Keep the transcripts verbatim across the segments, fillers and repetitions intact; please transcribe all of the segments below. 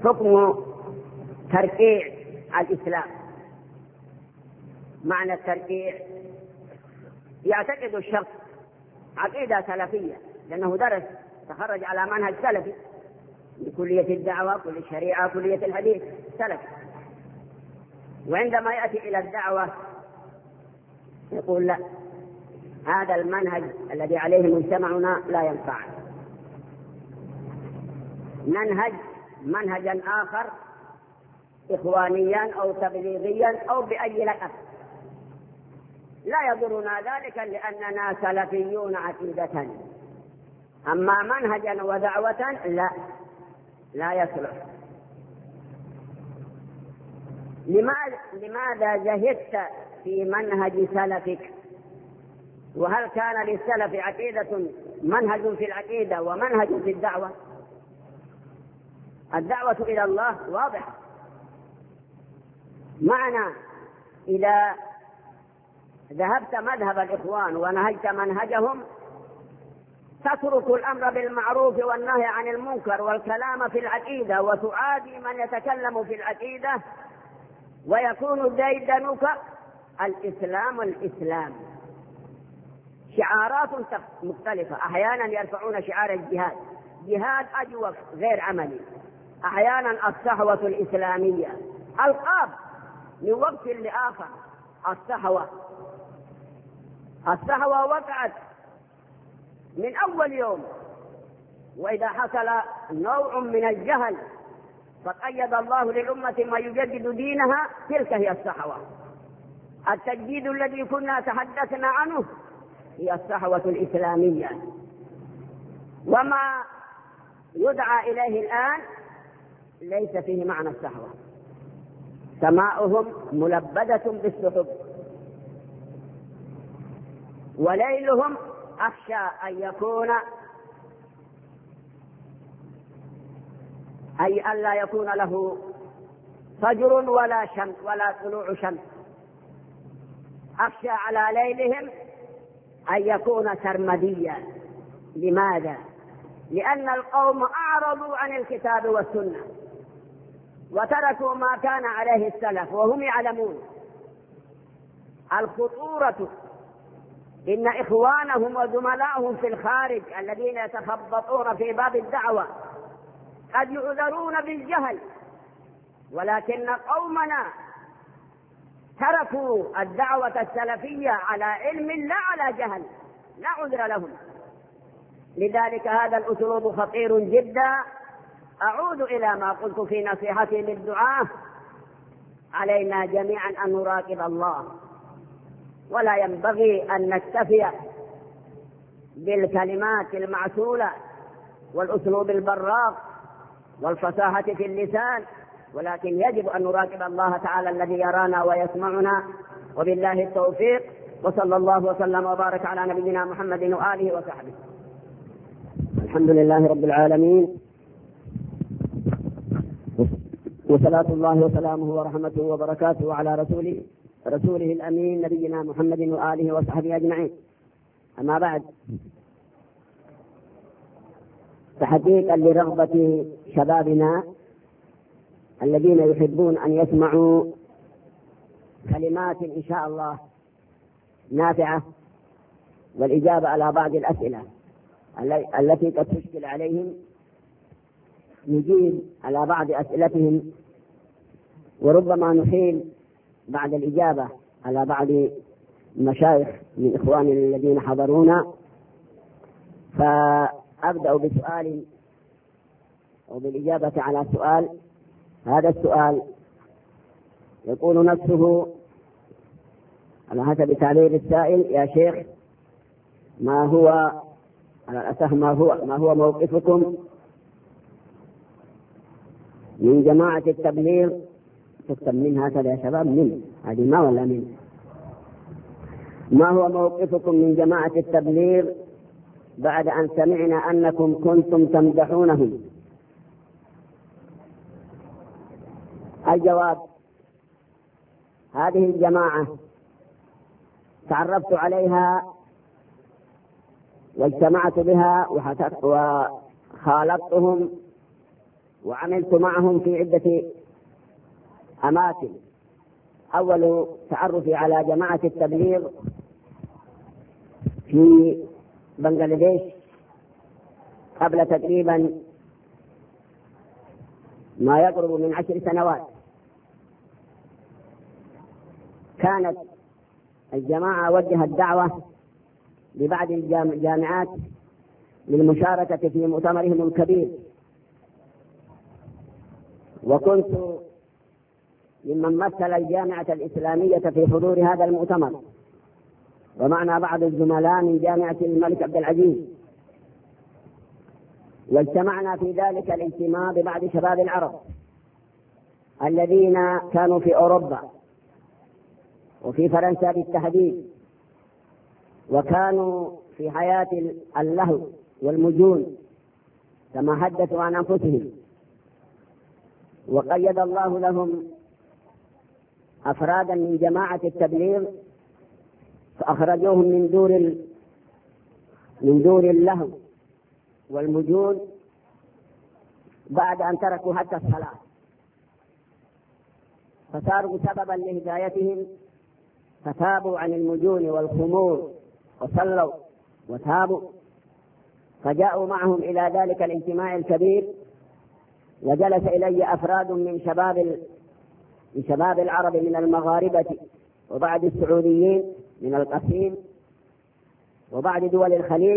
حكم تركيع الإسلام. معنى التركيع يعتقد الشخص عقيدة سلفية لأنه درس تخرج على منهج سلفي بكلية الدعوة، كلية الشريعة، كلية الحديث سلفي، وعندما يأتي إلى الدعوة يقول لا، هذا المنهج الذي عليه مجتمعنا لا ينفع، ننهج منهجا آخر إخوانيا أو تبليغيا أو بأي لقب، لا يضرنا ذلك لأننا سلفيون عقيدة، أما منهجا ودعوة لا لا يصلح. لماذا زهدت في منهج سلفك؟ وهل كان للسلف عقيدة منهج في العقيدة ومنهج في الدعوة؟ الدعوة إلى الله واضحة. معنى إذا ذهبت مذهب الإخوان ونهجت منهجهم تترك الأمر بالمعروف والنهي عن المنكر والكلام في العقيدة وتعادي من يتكلم في العقيدة، ويكون ديدنك الإسلام الإسلام. شعارات مختلفة، أحيانا يرفعون شعار الجهاد، جهاد أجوف غير عملي، أحيانا الصحوة الإسلامية، ألقاب من وقت لآخر. الصحوة الصحوة وقعت من أول يوم، وإذا حصل نوع من الجهل فقيد الله للأمة ما يجدد دينها، تلك هي الصحوة. التجديد الذي كنا تحدثنا عنه هي الصحوة الإسلامية، وما يدعى إليه الآن ليس فيه معنى الصحوة. سماؤهم ملبدة بالسحب وليلهم أخشى أن يكون أي ألا يكون له فجر ولا شمس ولا طلوع شمس. أخشى على ليلهم أن يكون سرمديا. لماذا؟ لأن القوم أعرضوا عن الكتاب والسنة وتركوا ما كان عليه السلف وهم يعلمون الخطورة. إن إخوانهم وزملائهم في الخارج الذين يتخبطون في باب الدعوة قد يعذرون بالجهل، ولكن قومنا تركوا الدعوة السلفية على علم لا على جهل، لا عذر لهم. لذلك هذا الأسلوب خطير جدا. أعود إلى ما قلت في نصيحتي للدعاة: علينا جميعا أن نراقب الله، ولا ينبغي أن نكتفي بالكلمات المعسولة والأسلوب البراق والفصاحة في اللسان، ولكن يجب أن نراقب الله تعالى الذي يرانا ويسمعنا. وبالله التوفيق، وصلى الله وسلم وبارك على نبينا محمد وآله وصحبه. الحمد لله رب العالمين، وصلاة الله وسلامه ورحمته وبركاته على رسوله رسوله الأمين نبينا محمد وآله وصحبه أجمعين. أما بعد، تحقيقا لرغبة شبابنا الذين يحبون أن يسمعوا كلمات إن شاء الله نافعة والإجابة على بعض الأسئلة التي قد تشكل عليهم، نجيب على بعض أسئلتهم، وربما نحيل بعد الإجابة على بعض المشايخ من إخواننا الذين حضرونا. فأبدأ بسؤال أو بالإجابة على سؤال. هذا السؤال يقول نفسه على حسب تعبير السائل: يا شيخ، ما هو على الأساس ما هو ما هو موقفكم من جماعة التبليغ؟ تكتب من هكذا يا شباب، من هذه ما ولا من ما هو موقفكم من جماعة التبليغ بعد أن سمعنا أنكم كنتم تمدحونهم؟ الجواب: هذه الجماعة تعرفت عليها واجتمعت بها وخالطتهم وعملت معهم في عدة أماكن. أول تعرفي على جماعة التبليغ في بنغلاديش قبل تقريبا ما يقرب من عشر سنوات. كانت الجماعة وجهت دعوة لبعض الجامعات للمشاركة في مؤتمرهم الكبير، وكنت ممن مثل الجامعة الإسلامية في حضور هذا المؤتمر، ومعنا بعض الزملاء من جامعة الملك عبد العزيز. واجتمعنا في ذلك الاجتماع ببعض شباب العرب الذين كانوا في أوروبا وفي فرنسا بالتحديد، وكانوا في حياة اللهو والمجون كما حدثوا عن أنفسهم. وقيد الله لهم أفرادا من جماعة التبليغ فأخرجوهم من دور من دور اللهو والمجون بعد أن تركوا حتى الصلاة، فصاروا سببا لهدايتهم، فتابوا عن المجون والخمور وصلوا وتابوا، فجاءوا معهم إلى ذلك الاجتماع الكبير. وجلس إلي أفراد من شباب من شباب العرب من المغاربة وبعض السعوديين من القصيم وبعض دول الخليج،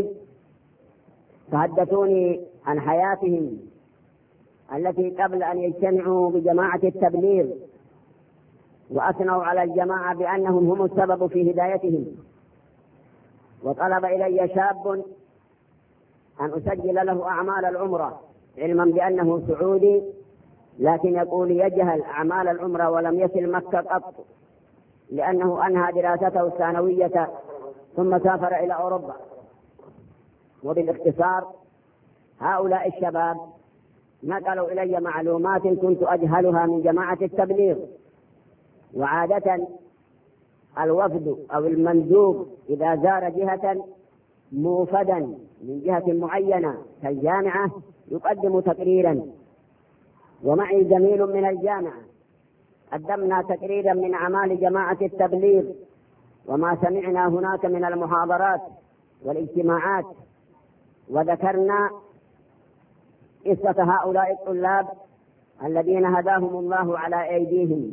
فحدثوني عن حياتهم التي قبل أن يجتمعوا بجماعة التبليغ، وأثنوا على الجماعة بأنهم هم السبب في هدايتهم. وطلب إلي شاب أن أسجل له أعمال العمرة، علما بأنه سعودي لكن يقول يجهل أعمال العمرة ولم يصل مكة قط، لأنه أنهى دراسته الثانوية ثم سافر إلى أوروبا. وبالاختصار هؤلاء الشباب نقلوا إلي معلومات كنت أجهلها من جماعة التبليغ. وعادة الوفد أو المندوب إذا زار جهة موفدا من جهة معينة كالجامعة يقدم تقريرا، ومعي زميل من الجامعة قدمنا تقريرا من أعمال جماعة التبليغ وما سمعنا هناك من المحاضرات والاجتماعات، وذكرنا قصة هؤلاء الطلاب الذين هداهم الله على أيديهم.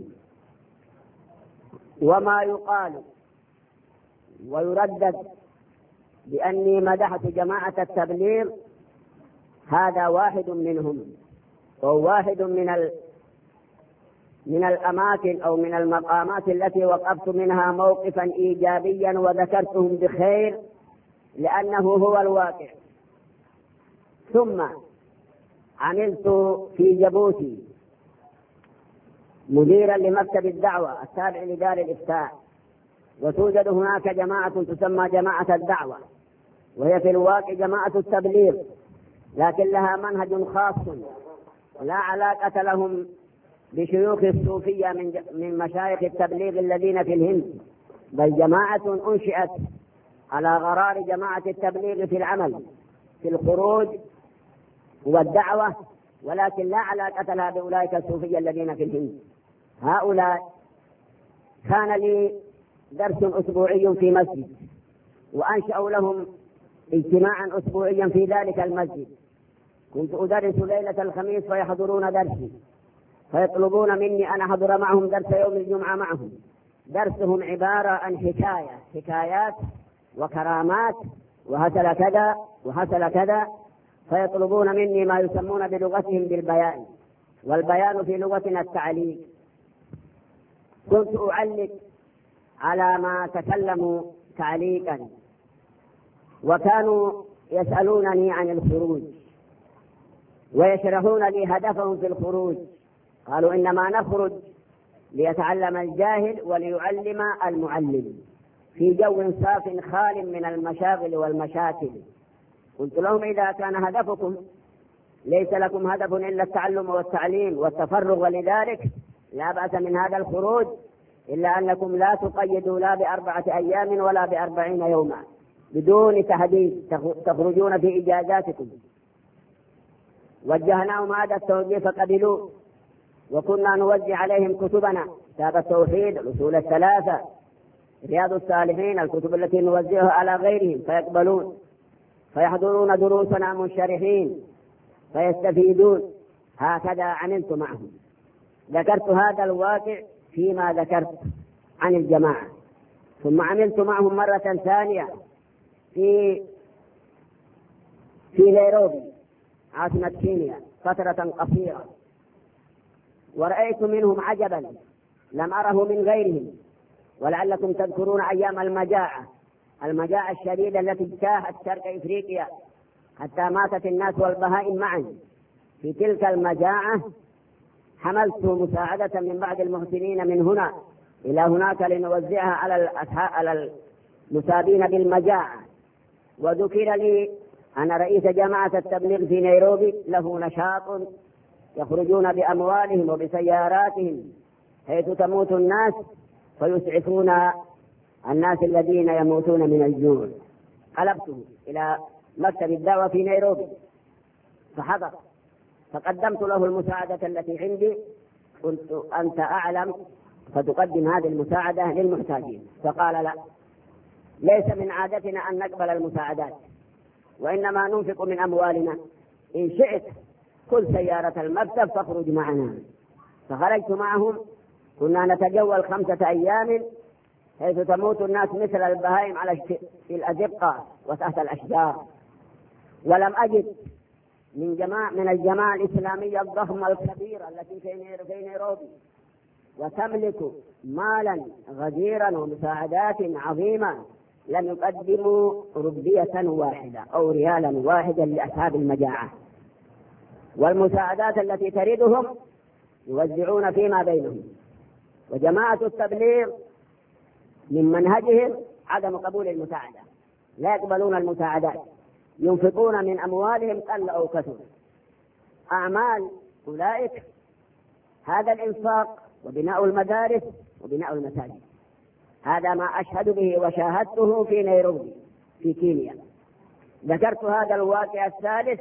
وما يقال ويردد بأني مدحت جماعة التبليغ هذا واحد منهم، وواحد من ال من الأماكن أو من المقامات التي وقفت منها موقفا إيجابيا وذكرتهم بخير لأنه هو الواقع. ثم عملت في جيبوتي مديرا لمكتب الدعوة التابع لدار الإفتاء، وتوجد هناك جماعة تسمى جماعة الدعوة، وهي في الواقع جماعة التبليغ، لكن لها منهج خاص لا علاقة لهم بشيوخ الصوفية من من مشايخ التبليغ الذين في الهند، بل جماعة أنشئت على غرار جماعة التبليغ في العمل في الخروج والدعوة، ولكن لا علاقة لها بأولئك الصوفية الذين في الهند. هؤلاء كان لي درس أسبوعي في مسجد، وأنشأوا لهم اجتماعا أسبوعيا في ذلك المسجد. كنت أدرس ليلة الخميس فيحضرون درسي، فيطلبون مني أن أحضر معهم درس يوم الجمعة معهم. درسهم عبارة عن حكاية حكايات وكرامات وحصل كذا وحصل كذا، فيطلبون مني ما يسمون بلغتهم بالبيان، والبيان في لغتنا التعليق. كنت أعلق على ما تكلموا تعليقا، وكانوا يسألونني عن الخروج ويشرحون لي هدفهم في الخروج. قالوا إنما نخرج ليتعلم الجاهل وليعلم المعلم في جو صاف خال من المشاغل والمشاكل. قلت لهم إذا كان هدفكم ليس لكم هدف إلا التعلم والتعليم والتفرغ، ولذلك لا بأس من هذا الخروج، إلا أنكم لا تقيدوا لا بأربعة أيام ولا بأربعين يوما بدون تحديد، تخرجون في إجازاتكم. وجهناهم هذا التوجيه فقبلوه، وكنا نوزع عليهم كتبنا، كتاب التوحيد، الأصول الثلاثة، رياض الصالحين، الكتب التي نوزعها على غيرهم فيقبلون، فيحضرون دروسنا منشرحين فيستفيدون. هكذا عملت معهم. ذكرت هذا الواقع فيما ذكرت عن الجماعة. ثم عملت معهم مرة ثانية في في نيروبي عاصمة كينيا فترة قصيرة، ورأيت منهم عجبا لم أره من غيرهم. ولعلكم تذكرون أيام المجاعة المجاعة الشديدة التي اجتاحت شرق إفريقيا حتى ماتت الناس والبهائم معا. في تلك المجاعة حملت مساعدة من بعض المحسنين من هنا إلى هناك لنوزعها على على المصابين بالمجاعة. وذكر لي أن رئيس جماعة التبليغ في نيروبي له نشاط يخرجون بأموالهم وبسياراتهم حيث تموت الناس فيسعفون الناس الذين يموتون من الجوع. قلبته إلى مكتب الدعوة في نيروبي فحضر، فقدمت له المساعدة التي عندي. قلت أنت أعلم فتقدم هذه المساعدة للمحتاجين. فقال لا، ليس من عادتنا أن نقبل المساعدات، وإنما ننفق من أموالنا. إن شئت كل سيارة المكتب فاخرج معنا. فخرجت معهم، كنا نتجول خمسة أيام حيث تموت الناس مثل البهائم على في الأزقة وتحت الأشجار. ولم أجد من جماعة من الجماعة الإسلامية الضخمة الكبيرة التي في نيروبي وتملك مالا غزيرا ومساعدات عظيمة لم يقدموا ربية واحدة أو ريالا واحدا لأصحاب المجاعة. والمساعدات التي تردهم يوزعون فيما بينهم. وجماعة التبليغ من منهجهم عدم قبول المساعدة، لا يقبلون المساعدات، ينفقون من أموالهم قل أو كثر. أعمال أولئك هذا الإنفاق وبناء المدارس وبناء المساجد. هذا ما أشهد به وشاهدته في نيروبي في كينيا. ذكرت هذا الواقع الثالث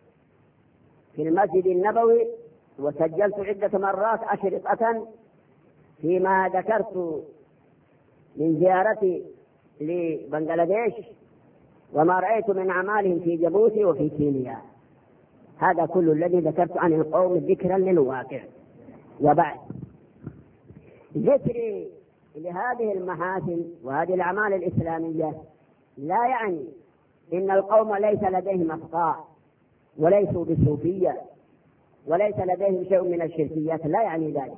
في المسجد النبوي، وسجلت عدة مرات أشرطة فيما ذكرت من زيارتي لبنغلاديش وما رأيت من أعمالهم في جيبوتي وفي كينيا. هذا كل الذي ذكرت عن القوم ذكرا للواقع. وبعد ذكري لهذه المحاسن وهذه الأعمال الإسلامية لا يعني إن القوم ليس لديهم أخطاء وليسوا بالصوفية وليس لديهم شيء من الشركيات، لا يعني ذلك.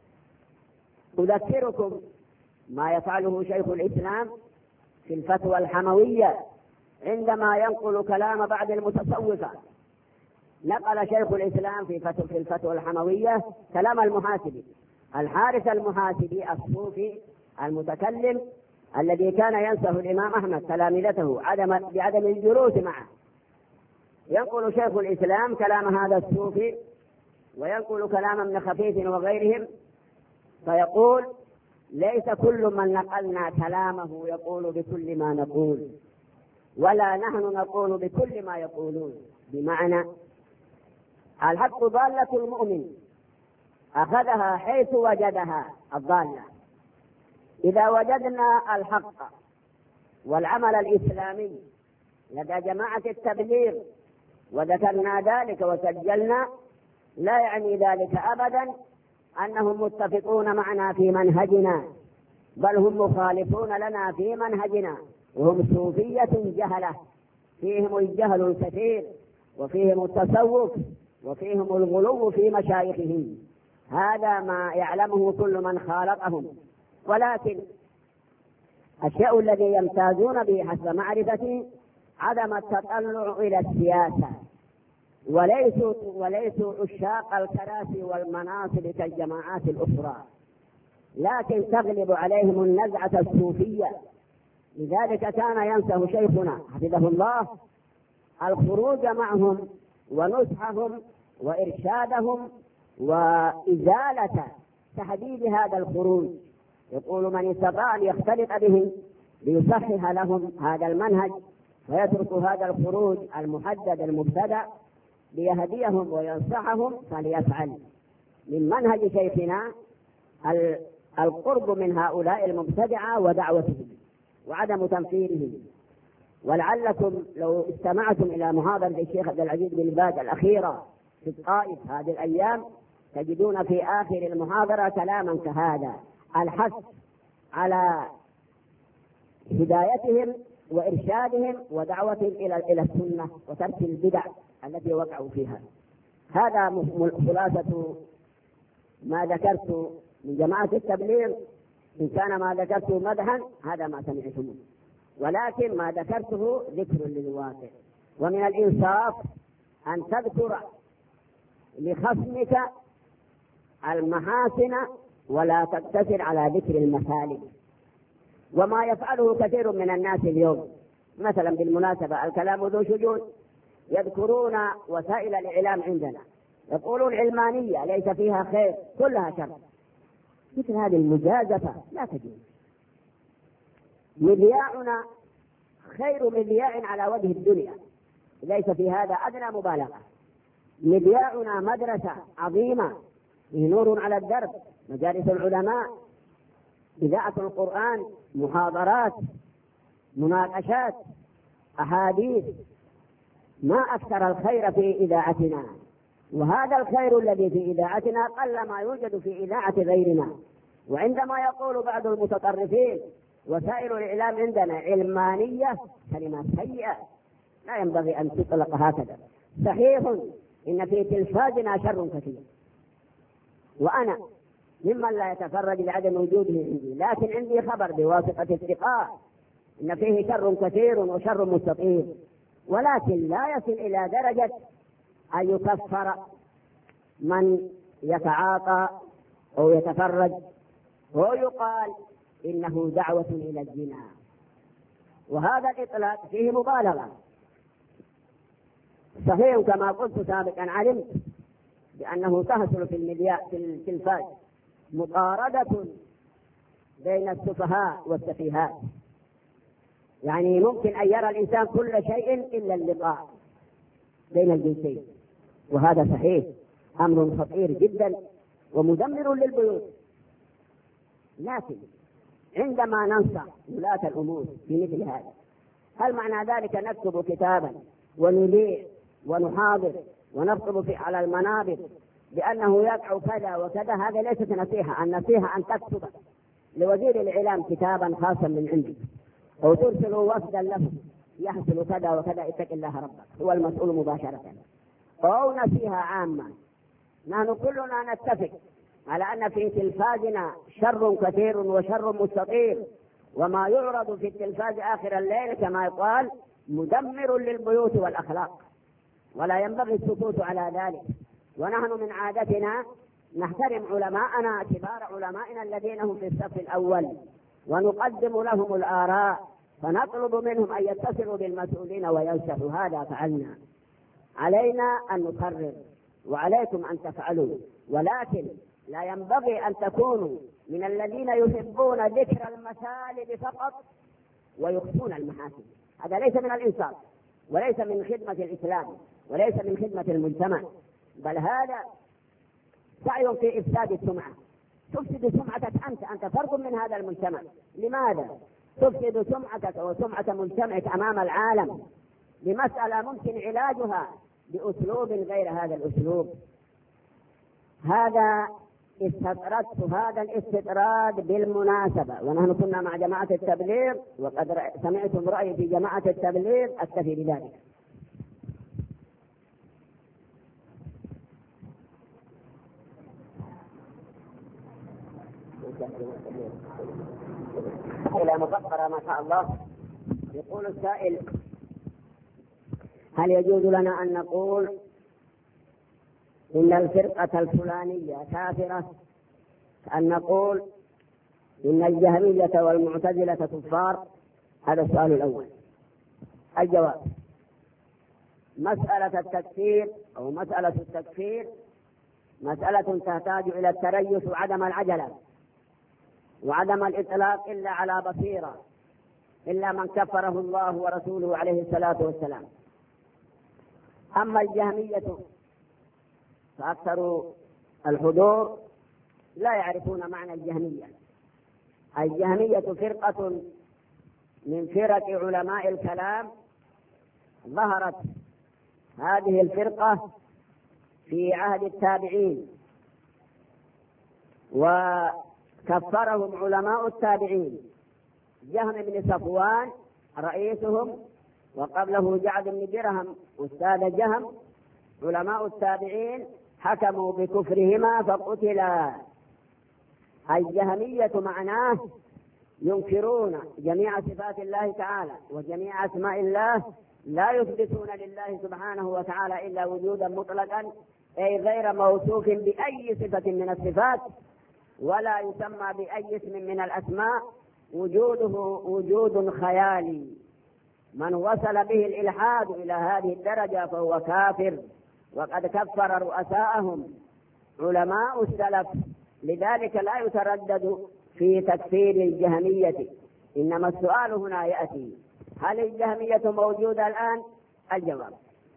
أذكركم ما يفعله شيخ الإسلام في الفتوى الحموية عندما ينقل كلام بعض المتصوفة. نقل شيخ الإسلام في فتوى في الفتوى الحموية كلام المحاسبي الحارث المحاسبي الصوفي المتكلم الذي كان ينصح الإمام أحمد تلامذته عدم بعدم الجلوس معه. ينقل شيخ الإسلام كلام هذا الصوفي وينقل كلام ابن خفيف وغيرهم، فيقول ليس كل من نقلنا كلامه يقول بكل ما نقول، ولا نحن نقول بكل ما يقولون. بمعنى الحق ضالة المؤمن أخذها حيث وجدها الضالة. إذا وجدنا الحق والعمل الإسلامي لدى جماعة التبليغ وذكرنا ذلك وسجلنا، لا يعني ذلك أبدا أنهم متفقون معنا في منهجنا، بل هم مخالفون لنا في منهجنا، وهم صوفية جهلة فيهم الجهل الكثير وفيهم التصوف وفيهم الغلو في مشايخهم. هذا ما يعلمه كل من خالطهم. ولكن الشيء الذي يمتازون به حسب معرفتي عدم التطلع إلى السياسة، وليسوا وليسوا عشاق الكراسي والمناصب كالجماعات الأخرى، لكن تغلب عليهم النزعة الصوفية. لذلك كان ينصح شيخنا حفظه الله الخروج معهم ونصحهم وإرشادهم وإزالة تحديد هذا الخروج. يقول من استطاع أن يختلط بهم ليصحح لهم هذا المنهج ويترك هذا الخروج المحدد المبتدأ ليهديهم وينصحهم فليفعل. من منهج شيخنا القرب من هؤلاء المبتدعة ودعوتهم وعدم تنفيرهم. ولعلكم لو استمعتم إلى محاضرة الشيخ عبد العزيز بن باز الأخيرة في الطائف هذه الأيام تجدون في آخر المحاضرة كلاما كهذا: الحث على هدايتهم وإرشادهم ودعوتهم إلى إلى السنة وترك البدع التي وقعوا فيها. هذا خلاصة ما ذكرت من جماعة التبليغ. إن كان ما ذكرته مدحا هذا ما سمعتموه، ولكن ما ذكرته ذكر للواقع. ومن الإنصاف أن تذكر لخصمك المحاسن ولا تقتصر على ذكر المسالك. وما يفعله كثير من الناس اليوم، مثلا بالمناسبة الكلام ذو شجون، يذكرون وسائل الإعلام عندنا يقولون علمانية ليس فيها خير كلها شر. مثل هذه المجازفة لا تجوز. مذياعنا خير مذياع على وجه الدنيا، ليس في هذا أدنى مبالغة. مذياعنا مدرسة عظيمة فيه نور على الدرب، مجالس العلماء، إذاعة القرآن، محاضرات، مناقشات، أحاديث. ما أكثر الخير في إذاعتنا، وهذا الخير الذي في إذاعتنا قل ما يوجد في إذاعة غيرنا. وعندما يقول بعض المتطرفين وسائل الإعلام عندنا علمانية، كلمات سيئة لا ينبغي أن تطلق هكذا. صحيح إن في تلفازنا شر كثير، وأنا ممن لا يتفرج لعدم وجوده عندي، لكن عندي خبر بواسطة الثقات إن فيه شر كثير وشر مستطيل، ولكن لا يصل إلى درجة أن يكفر من يتعاطى أو يتفرج ويقال إنه دعوة إلى الزنا. وهذا الإطلاق فيه مبالغة. صحيح كما قلت سابقا، علمت بأنه تحصل في المذياع في التلفاز مقاربة بين السفهاء والسفيهات، يعني ممكن أن يرى الإنسان كل شيء إلا اللقاء بين الجنسين، وهذا صحيح أمر خطير جدا ومدمر للبيوت. لكن عندما ننصح ولاة الأمور في مثل هذا، هل معنى ذلك نكتب كتابا ونذيع ونحاضر ونكتب في على المنابر بأنه يقع كذا وكذا؟ هذا ليست نصيحة. النصيحة أن تكتب لوزير الإعلام كتابا خاصا من عندك، أو ترسل وفدا له يحصل كذا وكذا، اتق الله ربك، هو المسؤول مباشرة. أو نصيحة عامة. نحن كلنا نتفق على أن في تلفازنا شر كثير وشر مستطيل، وما يعرض في التلفاز آخر الليل كما يقال مدمر للبيوت والأخلاق، ولا ينبغي السكوت على ذلك. ونحن من عادتنا نحترم علماءنا، كبار علمائنا الذين هم في الصف الأول، ونقدم لهم الآراء، فنطلب منهم أن يتصلوا بالمسؤولين وينصحوا. هذا فعلنا. علينا أن نقرر وعليكم أن تفعلوا، ولكن لا ينبغي أن تكونوا من الذين يحبون ذكر المسالب فقط ويخفون المحاسن. هذا ليس من الإنصاف، وليس من خدمة الإسلام، وليس من خدمة المجتمع، بل هذا سعي في إفساد السمعة. تفسد سمعتك أنت، أنت فرد من هذا المجتمع. لماذا تفسد سمعتك وسمعة مجتمعك أمام العالم لمسألة ممكن علاجها بأسلوب غير هذا الأسلوب؟ هذا استطردت هذا الاستطراد بالمناسبة، ونحن كنا مع جماعة التبليغ، وقد سمعتم رأيي في جماعة التبليغ، أكتفي بذلك. إلى مفكرة ما شاء الله. يقول السائل: هل يجوز لنا أن نقول إن الفرقة الفلانية كافرة، أن نقول إن الجهمية والمعتزلة كفار؟ هذا السؤال الأول. الجواب: مسألة التكفير أو مسألة التكفير مسألة تحتاج إلى التريث وعدم العجلة وعدم الإطلاق إلا على بصيرة، إلا من كفره الله ورسوله عليه الصلاة والسلام. أما الجهمية فأكثر الحضور لا يعرفون معنى الجهمية. الجهمية فرقة من فرق علماء الكلام. ظهرت هذه الفرقة في عهد التابعين، وكفرهم علماء التابعين. جهم بن صفوان رئيسهم، وقبله جعد بن درهم أستاذ جهم. علماء التابعين حكموا بكفرهما فقتلا. الجهمية معناه ينكرون جميع صفات الله تعالى وجميع أسماء الله، لا يثبتون لله سبحانه وتعالى إلا وجودا مطلقا، أي غير موصوف بأي صفة من الصفات، ولا يسمى بأي اسم من الأسماء. وجوده وجود خيالي. من وصل به الإلحاد إلى هذه الدرجة فهو كافر، وقد كفر رؤساءهم علماء السلف. لذلك لا يتردد في تكفير الجهمية، إنما السؤال هنا يأتي: هل الجهمية موجودة الآن؟ الجواب: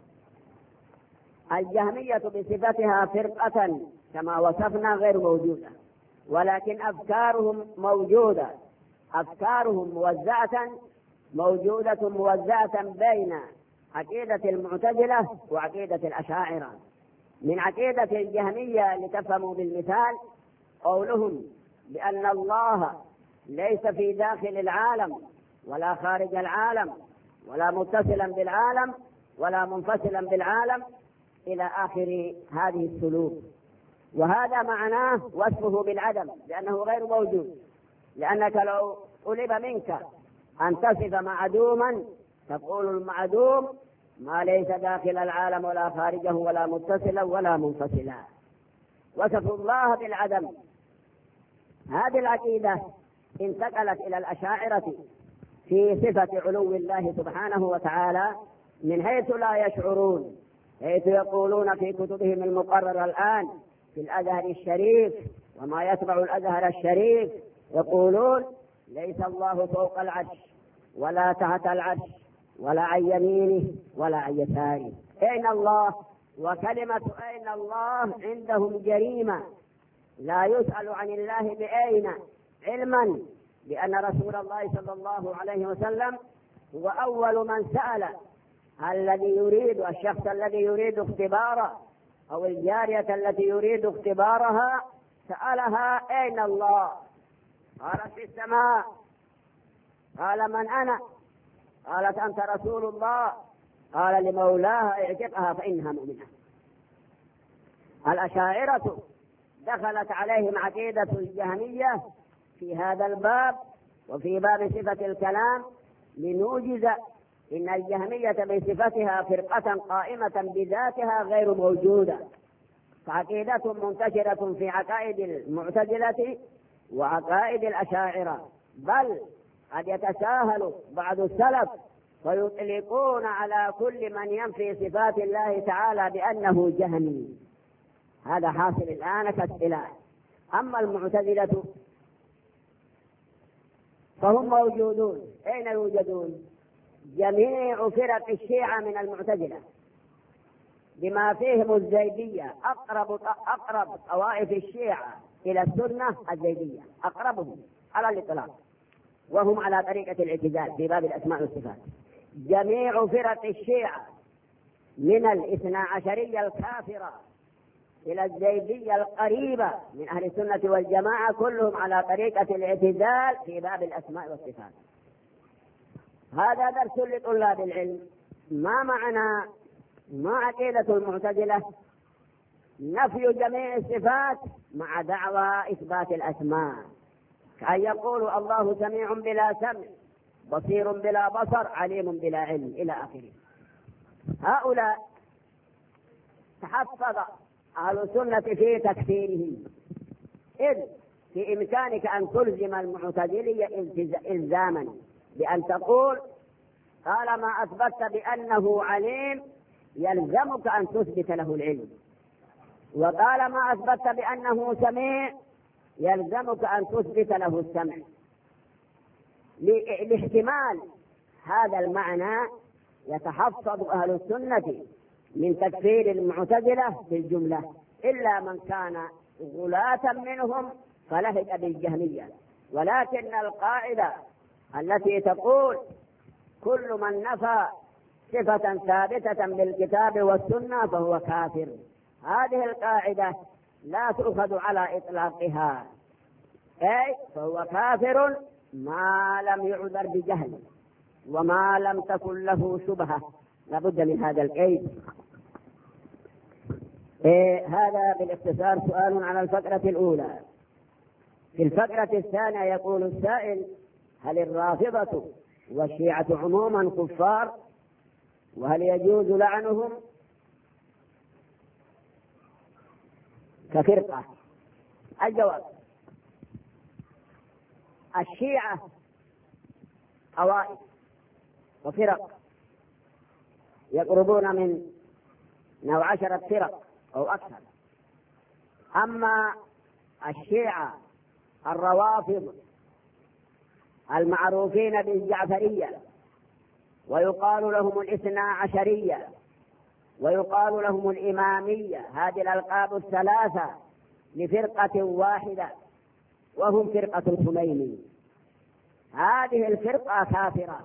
الجهمية بصفتها فرقة كما وصفنا غير موجودة، ولكن أفكارهم موجودة. أفكارهم موزعة موجودة موزعة بين عقيدة المعتزلة وعقيدة الأشاعرة. من عقيدة الجهمية لتفهموا بالمثال قولهم بأن الله ليس في داخل العالم ولا خارج العالم، ولا متصلا بالعالم ولا منفصلا بالعالم، إلى آخر هذه السلوك. وهذا معناه وصفه بالعدم، لأنه غير موجود. لأنك لو طلب منك أن تصف معدوما تقول المعدوم ما ليس داخل العالم ولا خارجه ولا متصلا ولا منفصلا. وصفوا الله بالعدم. هذه العقيدة انتقلت إلى الأشاعرة في صفة علو الله سبحانه وتعالى من حيث لا يشعرون، حيث يقولون في كتبهم المقررة الآن في الأزهر الشريف وما يتبع الأزهر الشريف، يقولون ليس الله فوق العرش ولا تحت العرش ولا عن يمينه ولا عن يساره. أين الله؟ وكلمة أين الله عندهم جريمة. لا يسأل عن الله بأين، علما بأن رسول الله صلى الله عليه وسلم هو أول من سأل الذي يريد الشخص الذي يريد اختباره أو الجارية التي يريد اختبارها، سألها أين الله؟ قالت في السماء. قال من أنا؟ قالت أنت رسول الله. قال لمولاها اعتقها فإنها مؤمنة. الأشاعرة دخلت عليهم عقيدة الجهمية في هذا الباب وفي باب صفة الكلام لنوجز إن الجهمية بصفتها فرقة قائمة بذاتها غير موجودة، فعقيدة منتشرة في عقائد المعتزلة وعقائد الأشاعرة. بل قد يتساهل بعض السلف ويطلقون على كل من ينفي صفات الله تعالى بأنه جهمي. هذا حاصل الآن كاصطلاح. أما المعتزلة فهم موجودون. أين يوجدون؟ جميع فرق الشيعة من المعتزلة بما فيهم الزيدية. أقرب أقرب طوائف الشيعة إلى السنة الزيدية، أقربهم على الإطلاق، وهم على طريقة الاعتزال في باب الأسماء والصفات. جميع فرق الشيعة من الاثنا عشرية الكافرة إلى الزيدية القريبة من أهل السنة والجماعة كلهم على طريقة الاعتزال في باب الأسماء والصفات. هذا درس لطلاب العلم. ما معنى ما عقيدة المعتزلة؟ نفي جميع الصفات مع دعوى إثبات الأسماء، كأن يقول الله سميع بلا سمع، بصير بلا بصر، عليم بلا علم، إلى آخره. هؤلاء تحفظ أهل السنة في تكفيرهم، إذ في إمكانك أن تلزم المعتزلية إلزاما بأن تقول طالما أثبت بأنه عليم يلزمك أن تثبت له العلم، وطالما أثبت بأنه سميع يلزمك أن تثبت له السمع. لاحتمال هذا المعنى يتحفظ أهل السنة من تكفير المعتزلة بالجملة، إلا من كان غلاة منهم فلهج بالجهمية. ولكن القاعدة التي تقول كل من نفى صفة ثابتة بالكتاب والسنة فهو كافر، هذه القاعدة لا تؤخذ على إطلاقها، أي فهو كافر ما لم يعذر بجهل وما لم تكن له شبهة، لابد من هذا القيد. إيه هذا بالاختصار سؤال على الفقرة الأولى. في الفقرة الثانية يقول السائل: هل الرافضة والشيعة عموما كفار؟ وهل يجوز لعنهم كفرقة؟ الجواب: الشيعة طوائف وفرق يقربون من نوع عشرة فرق أو أكثر. أما الشيعة الروافض المعروفين بالجعفرية ويقال لهم الاثنا عشرية ويقال لهم الإمامية، هذه الألقاب الثلاثة لفرقة واحدة وهم فرقة الخميني. هذه الفرقة كافرة،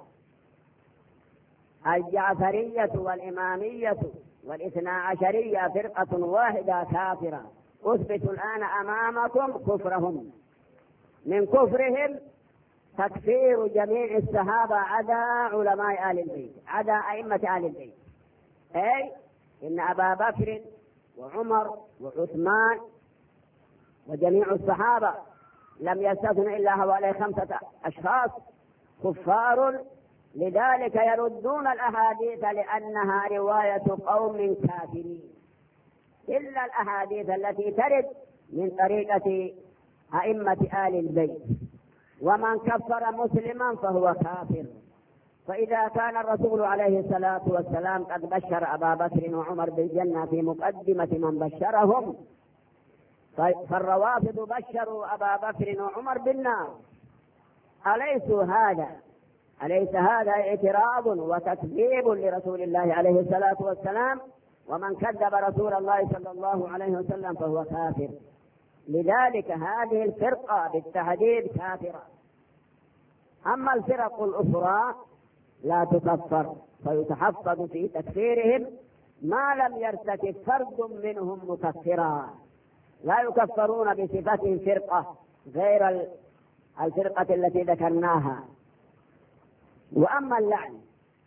الجعفرية والإمامية والاثنا عشرية فرقة واحدة كافرة. أثبت الآن أمامكم كفرهم. من كفرهم تكفير جميع الصحابة عدا علماء آل البيت، عدا أئمة آل البيت، أي إن أبا بكر وعمر وعثمان وجميع الصحابة لم يستثن إلا حوالي خمسة أشخاص كفار. لذلك يردون الأحاديث لأنها رواية قوم كافرين، إلا الأحاديث التي ترد من طريقة أئمة آل البيت. ومن كفر مسلما فهو كافر. فإذا كان الرسول عليه الصلاة والسلام قد بشر أبا بكر وعمر بالجنة في مقدمة من بشرهم، فالروافض بشروا أبا بكر وعمر بالنار. أليسوا هذا أليس هذا اعتراض وتكذيب لرسول الله عليه الصلاة والسلام؟ ومن كذب رسول الله صلى الله عليه وسلم فهو كافر. لذلك هذه الفرقة بالتحديد كافرة. أما الفرق الأخرى لا تكفر، فيتحفظ في تكفيرهم ما لم يرتكب فرد منهم مكفرا، لا يكفرون بصفتهم فرقة غير الفرقة التي ذكرناها. وأما اللعن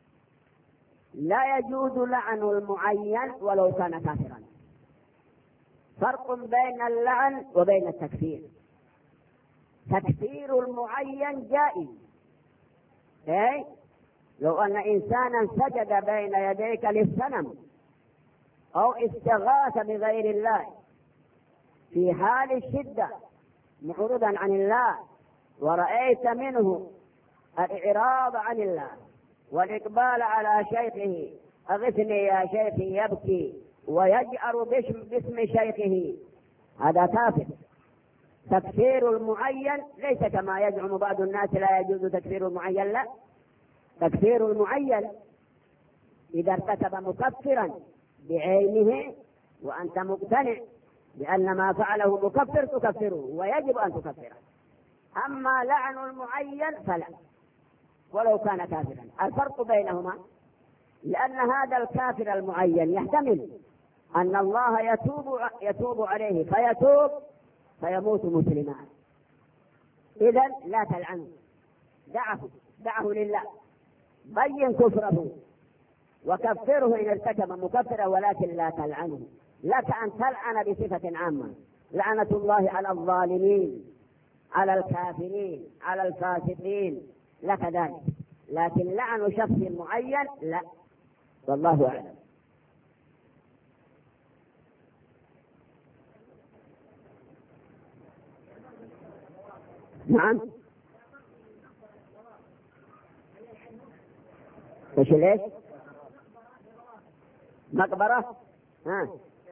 لا يجوز لعن المعين ولو كان كافرا. فرق بين اللعن وبين التكفير. تكفير المعين جائز، أي لو أن إنسانا سجد بين يديك للصنم أو استغاث بغير الله في حال الشدة معرضا عن الله، ورأيت منه الإعراض عن الله والإقبال على شيخه، أغثني يا شيخي، يبكي ويجأر باسم شيخه، هذا كافر. تكفير المعين ليس كما يزعم بعض الناس لا يجوز تكفير المعين، لا، تكفير المعين إذا ارتكب مكفرا بعينه وأنت مقتنع بأن ما فعله مكفر تكفره ويجب أن تكفره. أما لعن المعين فلا، ولو كان كافرا. الفرق بينهما لأن هذا الكافر المعين يحتمل أن الله يتوب يتوب عليه فيتوب فيموت مسلما، إذن لا تلعنه، دعه دعه لله، بين كفره وكفره إن ارتكب مكفرا، ولكن لا تلعنه. لك أن تلعن بصفة عامة، لعنة الله على الظالمين، على الكافرين، على الفاسقين، لك ذلك، لكن لعن شخص معين لا، والله أعلم. نعم. ايش ليش؟ مقبرة؟ ها.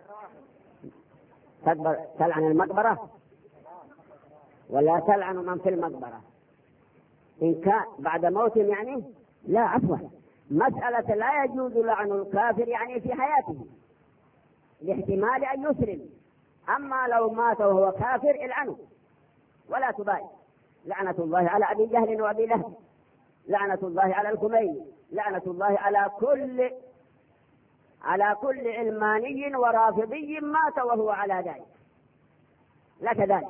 تلعن المقبرة ولا تلعن من في المقبرة؟ إن كان بعد موتهم يعني؟ لا، عفوا، مسألة لا يجوز لعن الكافر يعني في حياته لاحتمال أن يسلم، أما لو مات وهو كافر العنه ولا تبالي. لعنة الله على أبي جهل وأبي لهب، لعنة الله على الخميني، لعنة الله على كل على كل علماني ورافضي مات وهو على ذلك. لا كذلك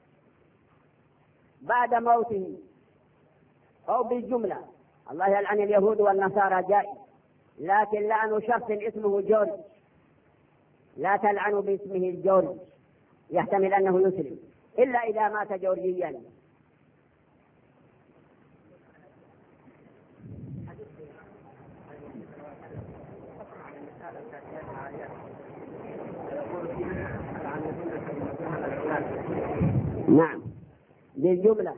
بعد موته أو بالجملة الله يلعن اليهود والنصارى جائز، لكن لعن شخص اسمه جورج لا تلعن باسمه الجورج، يحتمل أنه يسلم إلا إذا مات جورجيا. نعم بالجملة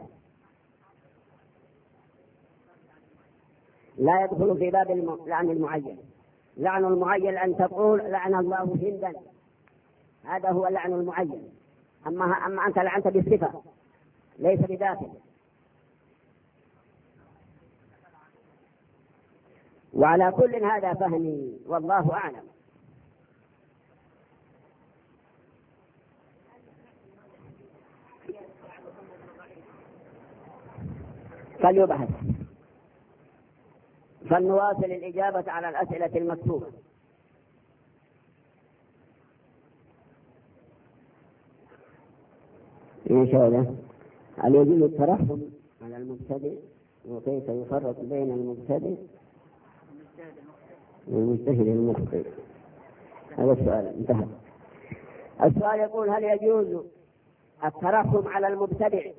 لا يدخل في باب لعن المعين. لعن المعين أن تقول لعن الله هندا، هذا هو لعن المعين. أما أما أنت لعنت بالصفة ليس بداخل. وعلى كل هذا فهمي والله أعلم. فليبحث. فلنواصل الإجابة على الأسئلة المكتوبة. إن شاء الله. هل يجوز الترحم على المبتدئ وكيف يفرق بين المبتدئ والمجتهد المخطئ؟ هذا السؤال انتهى. السؤال يقول هل يجوز الترحم على المبتدئ؟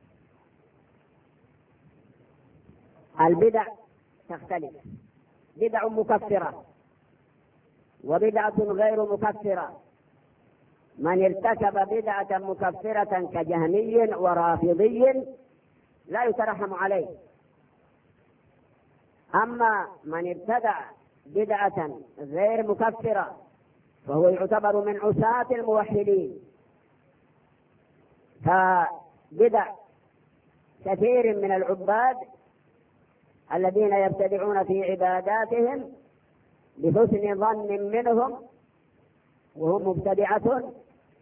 البدع تختلف، بدع مكفرة وبدعة غير مكفرة. من ارتكب بدعة مكفرة كجهمي ورافضي لا يترحم عليه. أما من ابتدع بدعة غير مكفرة فهو يعتبر من عصاة الموحدين. فبدع كثير من العباد الذين يبتدعون في عباداتهم بحسن ظن منهم وهم مبتدعة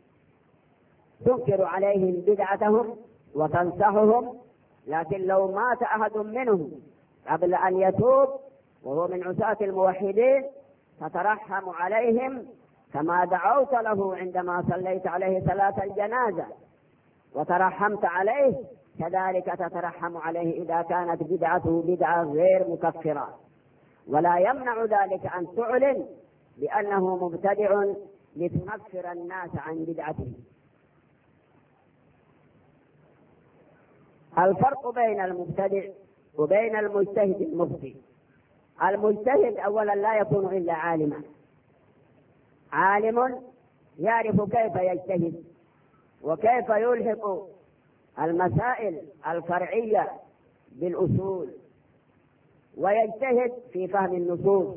تنكر عليهم بدعتهم وتنصحهم، لكن لو مات أحد منهم قبل أن يتوب وهو من عصاة الموحدين تترحم عليهم كما دعوت له عندما صليت عليه صلاة الجنازة وترحمت عليه، كذلك تترحم عليه إذا كانت بدعته بدعة غير مكفرة. ولا يمنع ذلك أن تعلن بأنه مبتدع لتنفر الناس عن بدعته. الفرق بين المبتدع وبين المجتهد المخطئ: المجتهد أولا لا يكون إلا عالما، عالم يعرف كيف يجتهد وكيف يلحق المسائل الفرعية بالأصول ويجتهد في فهم النصوص.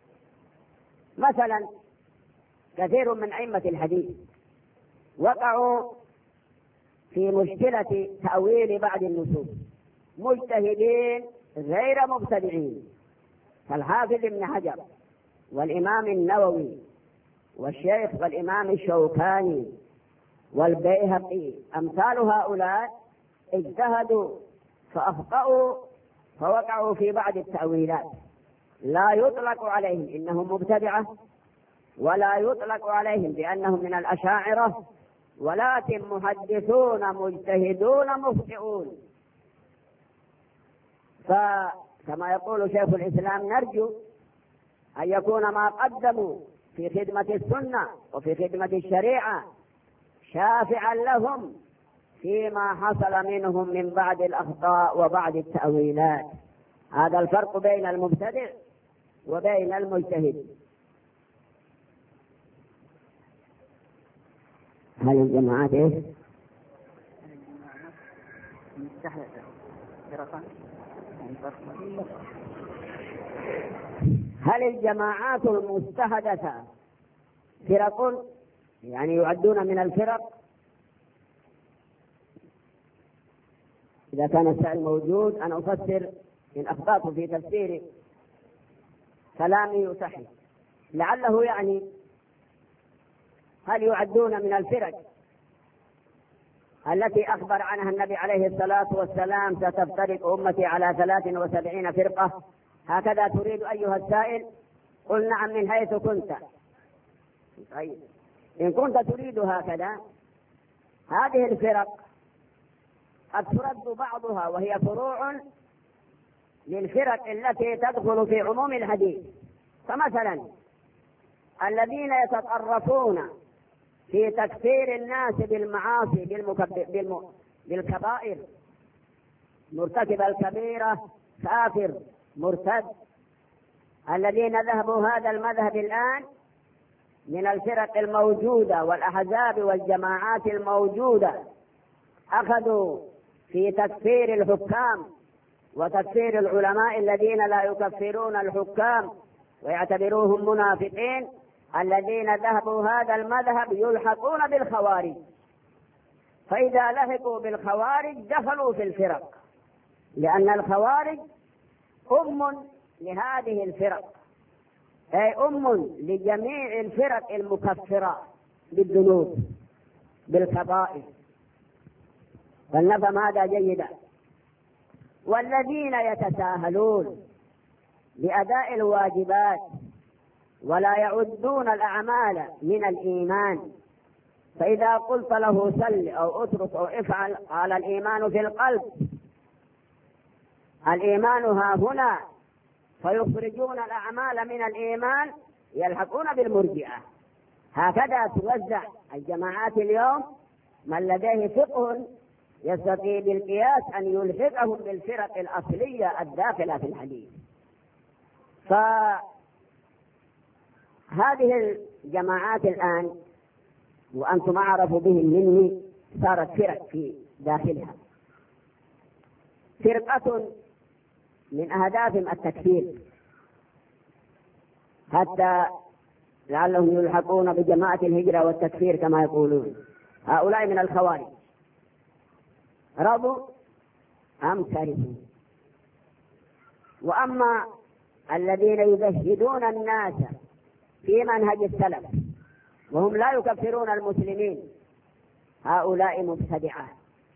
مثلا كثير من أئمة الحديث وقعوا في مشكلة تأويل بعض النصوص، مجتهدين غير مبتدعين، كالحافظ ابن حجر والإمام النووي والشيخ والإمام الشوكاني والبيهقي. أمثال هؤلاء اجتهدوا فأخطأوا فوقعوا في بعض التأويلات، لا يطلق عليهم إنهم مبتدعة ولا يطلق عليهم بأنهم من الأشاعرة، ولكن محدثون مجتهدون مخطئون. فكما يقول شيخ الإسلام نرجو أن يكون ما قدموا في خدمة السنة وفي خدمة الشريعة شافعا لهم فيما حصل منهم من بعض الأخطاء وبعض التأويلات. هذا الفرق بين المبتدع وبين المجتهد. هل الجماعات ايش؟ هل الجماعات المستحدثة فرق يعني يعدون من الفرق؟ إذا كان السائل موجود أنا أفسر إن أخطأت في تفسير كلامي يصحح. لعله يعني هل يعدون من الفرق التي أخبر عنها النبي عليه الصلاة والسلام ستفترق أمتي على ثلاث وسبعين فرقة؟ هكذا تريد أيها السائل؟ قل نعم من حيث كنت. طيب إن كنت تريد هكذا، هذه الفرق قد ترد بعضها وهي فروع للفرق التي تدخل في عموم الحديث. فمثلا الذين يتطرفون في تكفير الناس بالمعاصي بالمكب... بالكبائر، مرتكب الكبيرة كافر مرتد، الذين ذهبوا هذا المذهب الآن من الفرق الموجودة والأحزاب والجماعات الموجودة، أخذوا في تكفير الحكام وتكفير العلماء الذين لا يكفرون الحكام ويعتبروهم منافقين. الذين ذهبوا هذا المذهب يلحقون بالخوارج، فإذا لحقوا بالخوارج دخلوا في الفرق، لأن الخوارج أم لهذه الفرق، أي أم لجميع الفرق المكفرة بالذنوب بالكبائر، فلنفهم هذا جيدا. والذين يتساهلون بأداء الواجبات ولا يعدون الأعمال من الإيمان، فإذا قلت له سل أو اترك أو افعل قال الإيمان في القلب، الإيمان ها هنا، فيخرجون الأعمال من الإيمان، يلحقون بالمرجئة. هكذا توزع الجماعات اليوم، من لديه فقه يستطيع بالقياس أن يلحقهم بالفرق الأصلية الداخلة في الحديث. فهذه الجماعات الآن وأنتم أعرف بهم مني صارت فرق في داخلها. فرقة من أهدافهم التكفير، حتى لعلهم يلحقون بجماعة الهجرة والتكفير كما يقولون. هؤلاء من الخوارج، رضوا أم كرهوا. وأما الذين يزهدون الناس في منهج السلف وهم لا يكفرون المسلمين، هؤلاء مبتدعة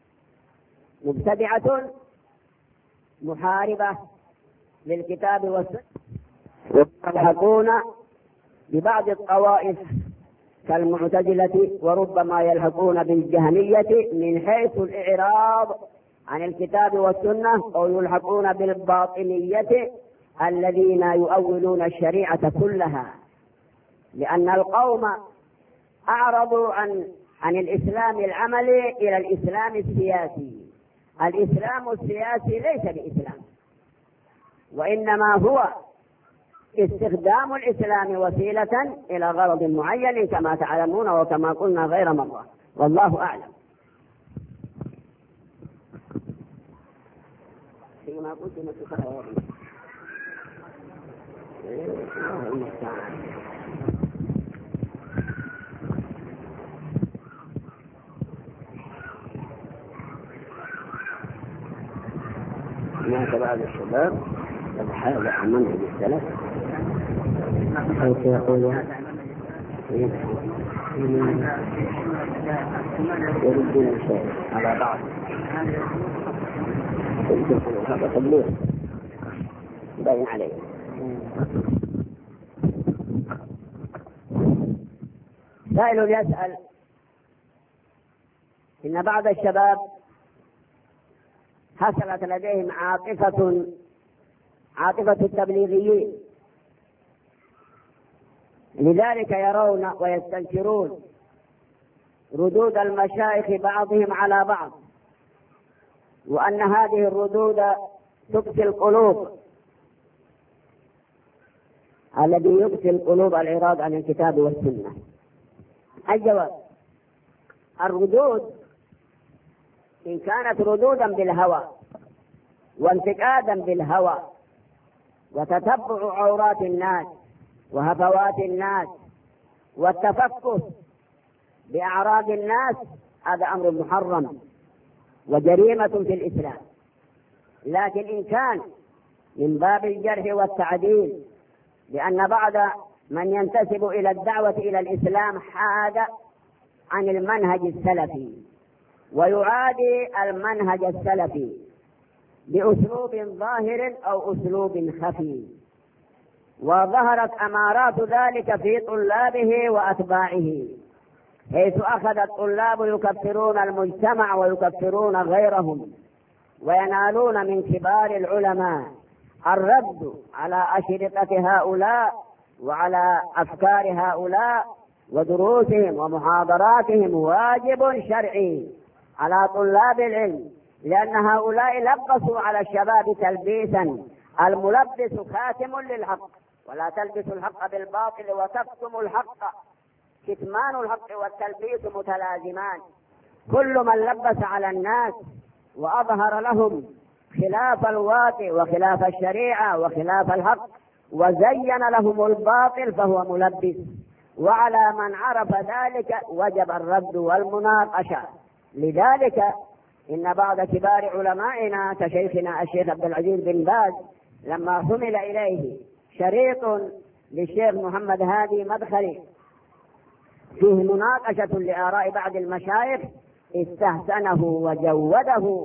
مبتدعة محاربة للكتاب والسنة، ويلحقون ببعض الطوائف كالمعتزلة، وربما يلحقون بالجهمية من حيث الإعراض عن الكتاب والسنة، أو يلحقون بالباطنية الذين يؤولون الشريعة كلها، لأن القوم أعرضوا عن عن الإسلام العملي إلى الإسلام السياسي. الإسلام السياسي ليس بإسلام، وإنما هو استخدام الإسلام وسيلة إلى غرض معين كما تعلمون وكما قلنا غير مرة، والله أعلم. فيما قلت هناك بعض الشباب يتحاول عن منهج السلف، حيث يقول يردون الشيء على بعض، هذا تبليغ باين عليه. سائل يسأل: إن بعض الشباب حصلت لديهم عاطفة عاطفة التبليغيين، لذلك يرون ويستنكرون ردود المشايخ بعضهم على بعض، وأن هذه الردود تبكي القلوب. الذي يبكي القلوب الإعراض عن الكتاب والسنة. الجواب: الردود إن كانت ردودا بالهوى وانتقادا بالهوى وتتبع عورات الناس وهفوات الناس والتفكه بأعراض الناس، هذا أمر محرم وجريمة في الإسلام. لكن إن كان من باب الجرح والتعديل، لأن بعض من ينتسب إلى الدعوة إلى الإسلام حاد عن المنهج السلفي ويعادي المنهج السلفي بأسلوب ظاهر أو أسلوب خفي، وظهرت أمارات ذلك في طلابه وأتباعه، حيث أخذ الطلاب يكفرون المجتمع ويكفرون غيرهم، وينالون من كبار العلماء الرد على أشرطة هؤلاء وعلى أفكار هؤلاء، ودروسهم ومحاضراتهم واجب شرعي على طلاب العلم، لأن هؤلاء لبسوا على الشباب تلبيسا، الملبس خاتم للحق، ولا تلبسوا الحق بالباطل وتكتموا الحق، كتمان الحق والتلبيس متلازمان. كل من لبس على الناس وأظهر لهم خلاف الواقع وخلاف الشريعة وخلاف الحق وزين لهم الباطل فهو ملبس، وعلى من عرف ذلك وجب الرد والمناقشة. لذلك إن بعض كبار علمائنا كشيخنا الشيخ عبد العزيز بن باز لما حمل إليه شريط للشيخ محمد هادي مدخلي فيه مناقشة لآراء بعض المشايخ استحسنه وجوده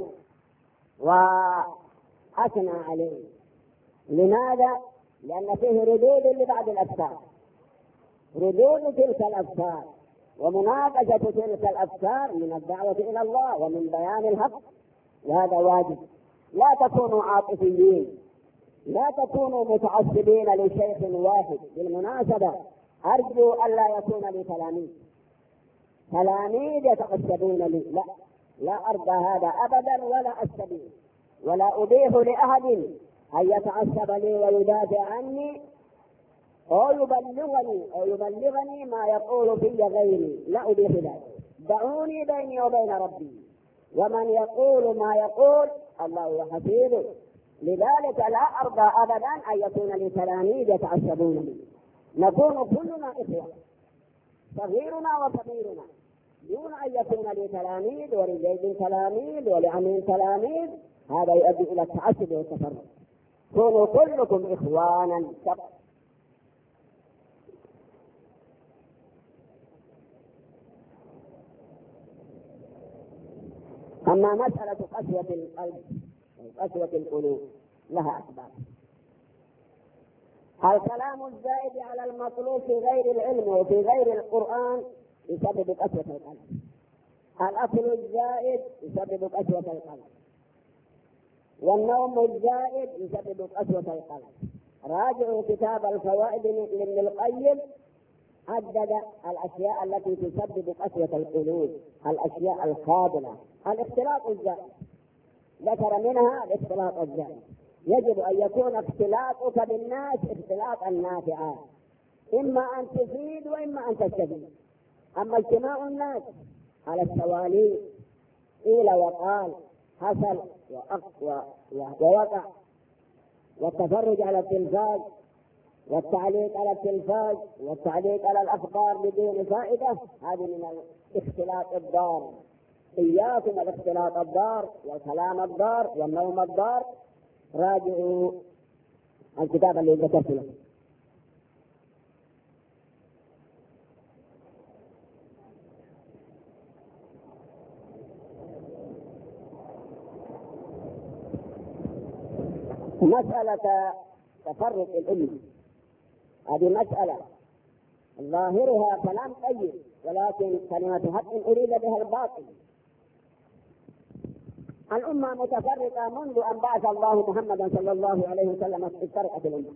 وأثنى عليه. لماذا؟ لأن فيه ردود لبعض الأفكار، ردود تلك الأفكار ومناقشة تلك الأفكار من الدعوة إلى الله ومن بيان الحق، وهذا واجب. لا تكونوا عاطفيين، لا تكونوا متعصبين لشيخ واحد. بالمناسبة أرجو ألا يكون لي تلاميذ تلاميذ يتعصبون لي، لا لا أرضى هذا أبدا، ولا أستبين ولا أبيح لأحد أن يتعصب لي ويدافع عني أو يبلغني أو يبلغني ما يقول في غيري، لا أبيح ذلك. دعوني بيني وبين ربي، ومن يقول ما يقول الله حفيظه. لذلك لا أرضى أبدا أن يكون لي تلاميذ يتعصبون لي. نكون كلنا إخوة، صغيرنا وكبيرنا، دون أن يكون لي تلاميذ ولزيد تلاميذ ولعمين تلاميذ. هذا يؤدي إلى التعصب والتفرق. كونوا كلكم إخوانا فقط. أما مسألة قسوة القلب قسوة القلوب لها أسباب. الكلام الزائد على المطلوب في غير العلم وفي غير القرآن يسبب قسوة القلب. الأكل الزائد يسبب قسوة القلب، والنوم الزائد يسبب قسوة القلب. راجعوا كتاب الفوائد لابن القيم، عدد الأشياء التي تسبب قسوة القلوب، الأشياء الخاطئة. الاختلاط الزائد ذكر منها الاختلاط الزائد. يجب أن يكون اختلاطك بالناس اختلاطا نافعا، إما أن تفيد وإما أن تستفيد. أما اجتماع الناس على التوالي قيل وقال حصل ووقع، والتفرج على التلفاز والتعليق على التلفاز والتعليق على الأخبار بدون فائدة، هذه من الاختلاط الضار. إياكم الاختلاط الضار والكلام الضار والنوم الضار. راجعوا الكتاب اللي ذكرت له. مسألة تفرق الأمة هذه مسألة ظاهرها كلام طيب، ولكن كلمة حق أريد بها الباطل. الأمة متفرقة منذ أن بعث الله محمدا صلى الله عليه وسلم. افترقت الأمة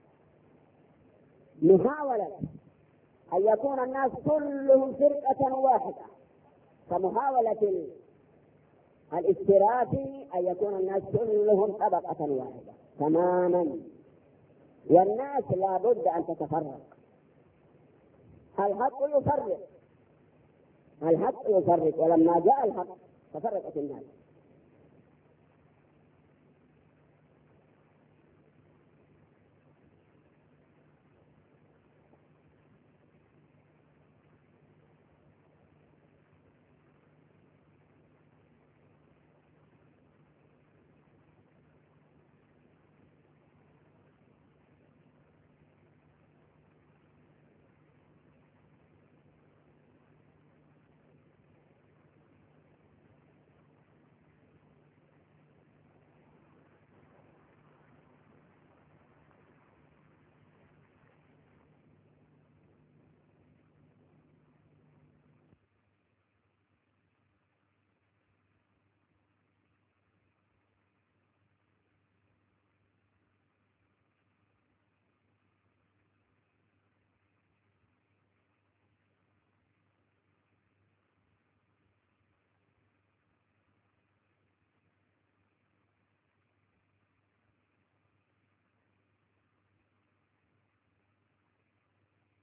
محاولة أن يكون الناس كلهم فرقة واحدة، كمحاولة الاشتراك أن يكون الناس كلهم طبقة واحدة تماما. والناس لا بد أن تتفرق. الحق يفرق الحق يفرق ولما جاء الحق تفرقت الناس.